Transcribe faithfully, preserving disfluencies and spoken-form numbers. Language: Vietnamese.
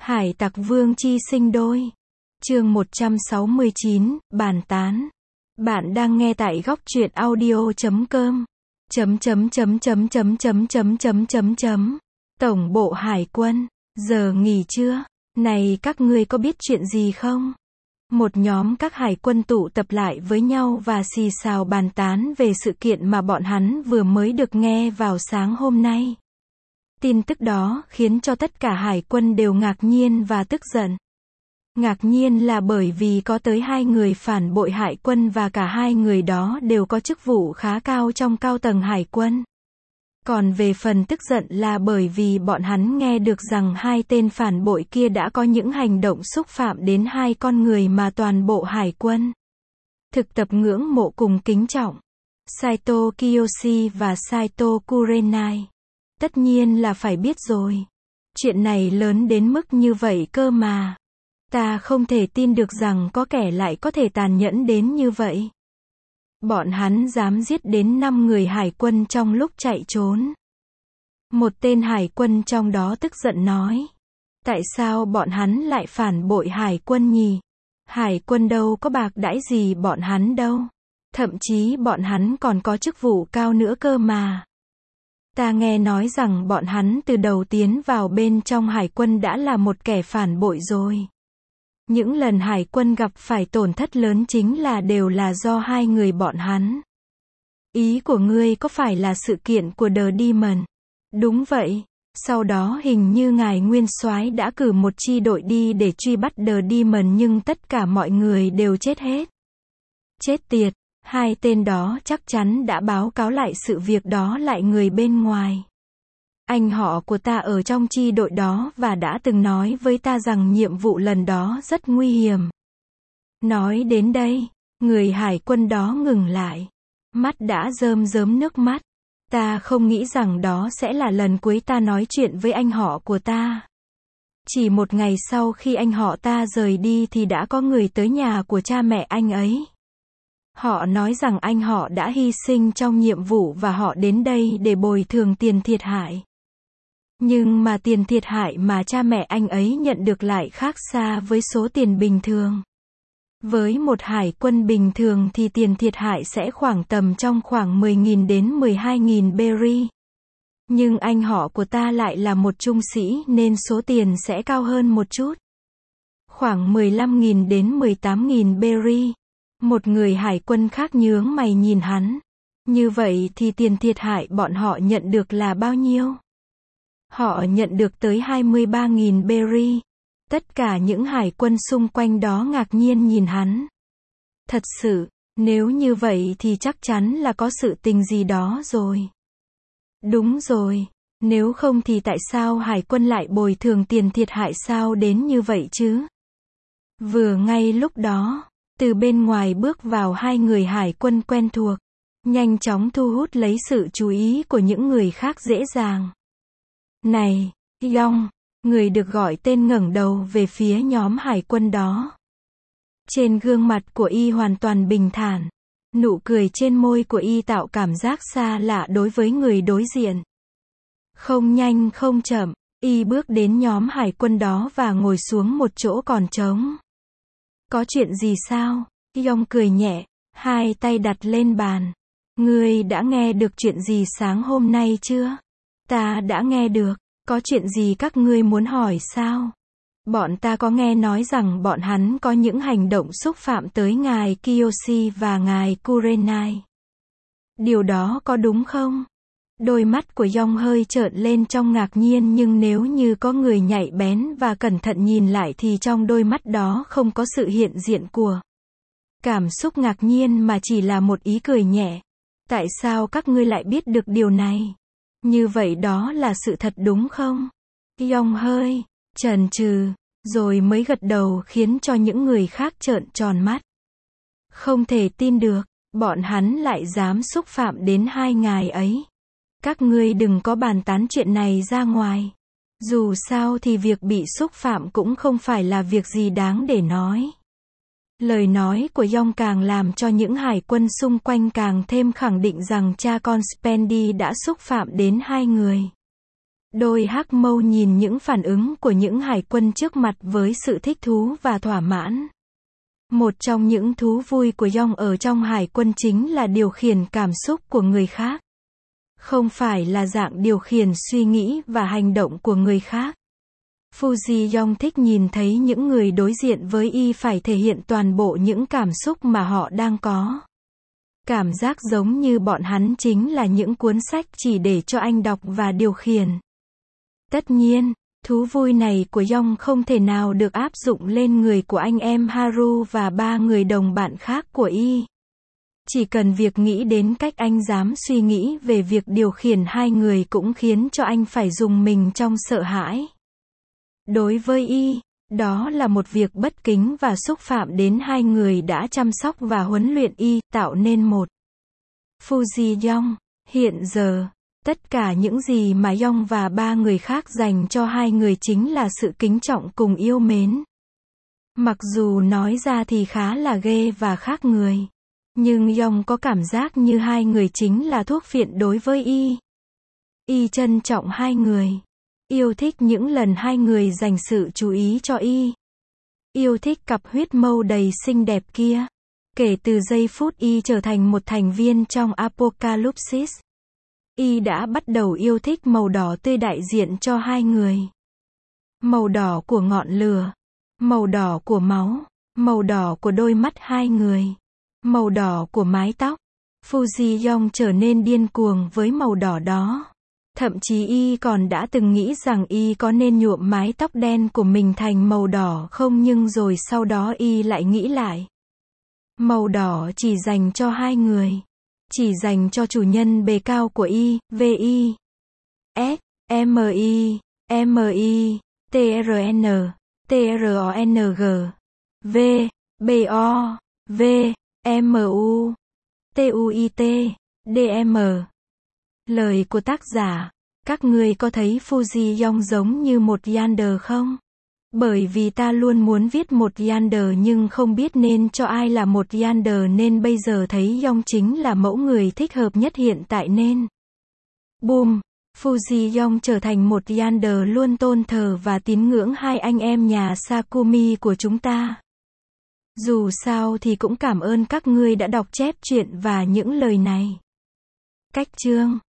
Hải tặc vương chi sinh đôi. Chương một trăm sáu mươi chín, bàn tán. Bạn đang nghe tại góc truyện audio chấm com. Chấm chấm chấm chấm chấm chấm chấm chấm chấm chấm. Tổng bộ Hải quân, giờ nghỉ trưa. Này các ngươi có biết chuyện gì không? Một nhóm các hải quân tụ tập lại với nhau và xì xào bàn tán về sự kiện mà bọn hắn vừa mới được nghe vào sáng hôm nay. Tin tức đó khiến cho tất cả hải quân đều ngạc nhiên và tức giận. Ngạc nhiên là bởi vì có tới hai người phản bội hải quân và cả hai người đó đều có chức vụ khá cao trong cao tầng hải quân. Còn về phần tức giận là bởi vì bọn hắn nghe được rằng hai tên phản bội kia đã có những hành động xúc phạm đến hai con người mà toàn bộ hải quân thực tập ngưỡng mộ cùng kính trọng. Saito Kiyoshi và Saito Kurenai. Tất nhiên là phải biết rồi. Chuyện này lớn đến mức như vậy cơ mà. Ta không thể tin được rằng có kẻ lại có thể tàn nhẫn đến như vậy. Bọn hắn dám giết đến năm người hải quân trong lúc chạy trốn. Một tên hải quân trong đó tức giận nói. Tại sao bọn hắn lại phản bội hải quân nhỉ? Hải quân đâu có bạc đãi gì bọn hắn đâu. Thậm chí bọn hắn còn có chức vụ cao nữa cơ mà. Ta nghe nói rằng bọn hắn từ đầu tiến vào bên trong hải quân đã là một kẻ phản bội rồi. Những lần hải quân gặp phải tổn thất lớn chính là đều là do hai người bọn hắn. Ý của ngươi có phải là sự kiện của The Demon? Đúng vậy. Sau đó hình như ngài Nguyên Soái đã cử một chi đội đi để truy bắt The Demon nhưng tất cả mọi người đều chết hết. Chết tiệt, hai tên đó chắc chắn đã báo cáo lại sự việc đó lại người bên ngoài. Anh họ của ta ở trong chi đội đó và đã từng nói với ta rằng nhiệm vụ lần đó rất nguy hiểm. Nói đến đây, người hải quân đó ngừng lại. Mắt đã rơm rớm nước mắt. Ta không nghĩ rằng đó sẽ là lần cuối ta nói chuyện với anh họ của ta. Chỉ một ngày sau khi anh họ ta rời đi thì đã có người tới nhà của cha mẹ anh ấy. Họ nói rằng anh họ đã hy sinh trong nhiệm vụ và họ đến đây để bồi thường tiền thiệt hại. Nhưng mà tiền thiệt hại mà cha mẹ anh ấy nhận được lại khác xa với số tiền bình thường. Với một hải quân bình thường thì tiền thiệt hại sẽ khoảng tầm trong khoảng mười nghìn đến mười hai nghìn berry. Nhưng anh họ của ta lại là một trung sĩ nên số tiền sẽ cao hơn một chút. Khoảng mười lăm nghìn đến mười tám nghìn berry. Một người hải quân khác nhướng mày nhìn hắn. Như vậy thì tiền thiệt hại bọn họ nhận được là bao nhiêu? Họ nhận được tới hai mươi ba nghìn berry. Tất cả những hải quân xung quanh đó ngạc nhiên nhìn hắn. Thật sự, nếu như vậy thì chắc chắn là có sự tình gì đó rồi. Đúng rồi, nếu không thì tại sao hải quân lại bồi thường tiền thiệt hại sao đến như vậy chứ? Vừa ngay lúc đó, từ bên ngoài bước vào hai người hải quân quen thuộc, nhanh chóng thu hút lấy sự chú ý của những người khác dễ dàng. Này, Yong, người được gọi tên ngẩng đầu về phía nhóm hải quân đó. Trên gương mặt của y hoàn toàn bình thản. Nụ cười trên môi của y tạo cảm giác xa lạ đối với người đối diện. Không nhanh không chậm, y bước đến nhóm hải quân đó và ngồi xuống một chỗ còn trống. Có chuyện gì sao? Yong cười nhẹ, hai tay đặt lên bàn. Ngươi đã nghe được chuyện gì sáng hôm nay chưa? Ta đã nghe được. Có chuyện gì các ngươi muốn hỏi sao? Bọn ta có nghe nói rằng bọn hắn có những hành động xúc phạm tới ngài Kiyoshi và ngài Kurenai. Điều đó có đúng không? Đôi mắt của Yong hơi trợn lên trong ngạc nhiên nhưng nếu như có người nhạy bén và cẩn thận nhìn lại thì trong đôi mắt đó không có sự hiện diện của cảm xúc ngạc nhiên mà chỉ là một ý cười nhẹ. Tại sao các ngươi lại biết được điều này? Như vậy đó là sự thật đúng không? Yong hơi chần chừ, rồi mới gật đầu khiến cho những người khác trợn tròn mắt. Không thể tin được, bọn hắn lại dám xúc phạm đến hai ngài ấy. Các ngươi đừng có bàn tán chuyện này ra ngoài. Dù sao thì việc bị xúc phạm cũng không phải là việc gì đáng để nói. Lời nói của Yong càng làm cho những hải quân xung quanh càng thêm khẳng định rằng cha con Spendy đã xúc phạm đến hai người. Đôi hắc mâu nhìn những phản ứng của những hải quân trước mặt với sự thích thú và thỏa mãn. Một trong những thú vui của Yong ở trong hải quân chính là điều khiển cảm xúc của người khác. Không phải là dạng điều khiển suy nghĩ và hành động của người khác. Fuji Yong thích nhìn thấy những người đối diện với y phải thể hiện toàn bộ những cảm xúc mà họ đang có. Cảm giác giống như bọn hắn chính là những cuốn sách chỉ để cho anh đọc và điều khiển. Tất nhiên, thú vui này của Yong không thể nào được áp dụng lên người của anh em Haru và ba người đồng bạn khác của y. Chỉ cần việc nghĩ đến cách anh dám suy nghĩ về việc điều khiển hai người cũng khiến cho anh phải rùng mình trong sợ hãi. Đối với y, đó là một việc bất kính và xúc phạm đến hai người đã chăm sóc và huấn luyện y, tạo nên một Fuji Yong. Hiện giờ, tất cả những gì mà Yong và ba người khác dành cho hai người chính là sự kính trọng cùng yêu mến. Mặc dù nói ra thì khá là ghê và khác người. Nhưng Yong có cảm giác như hai người chính là thuốc phiện đối với y. Y trân trọng hai người. Yêu thích những lần hai người dành sự chú ý cho y. Yêu thích cặp huyết mâu đầy xinh đẹp kia. Kể từ giây phút y trở thành một thành viên trong Apocalypse, y đã bắt đầu yêu thích màu đỏ tươi đại diện cho hai người. Màu đỏ của ngọn lửa. Màu đỏ của máu. Màu đỏ của đôi mắt hai người. Màu đỏ của mái tóc. Fuji Yong trở nên điên cuồng với màu đỏ đó. Thậm chí y còn đã từng nghĩ rằng y có nên nhuộm mái tóc đen của mình thành màu đỏ không, nhưng rồi sau đó y lại nghĩ lại. Màu đỏ chỉ dành cho hai người. Chỉ dành cho chủ nhân bề cao của y, vê i, S, M I, M I, T R N, T R O N G, V, B O, V, M U, T U I T, D M. Lời của tác giả, các ngươi có thấy Fuji Yong giống như một Yander không? Bởi vì ta luôn muốn viết một Yander nhưng không biết nên cho ai là một Yander nên bây giờ thấy Yong chính là mẫu người thích hợp nhất hiện tại nên. Boom! Fuji Yong trở thành một Yander luôn tôn thờ và tín ngưỡng hai anh em nhà Sakumi của chúng ta. Dù sao thì cũng cảm ơn các ngươi đã đọc chép truyện và những lời này. Cách chương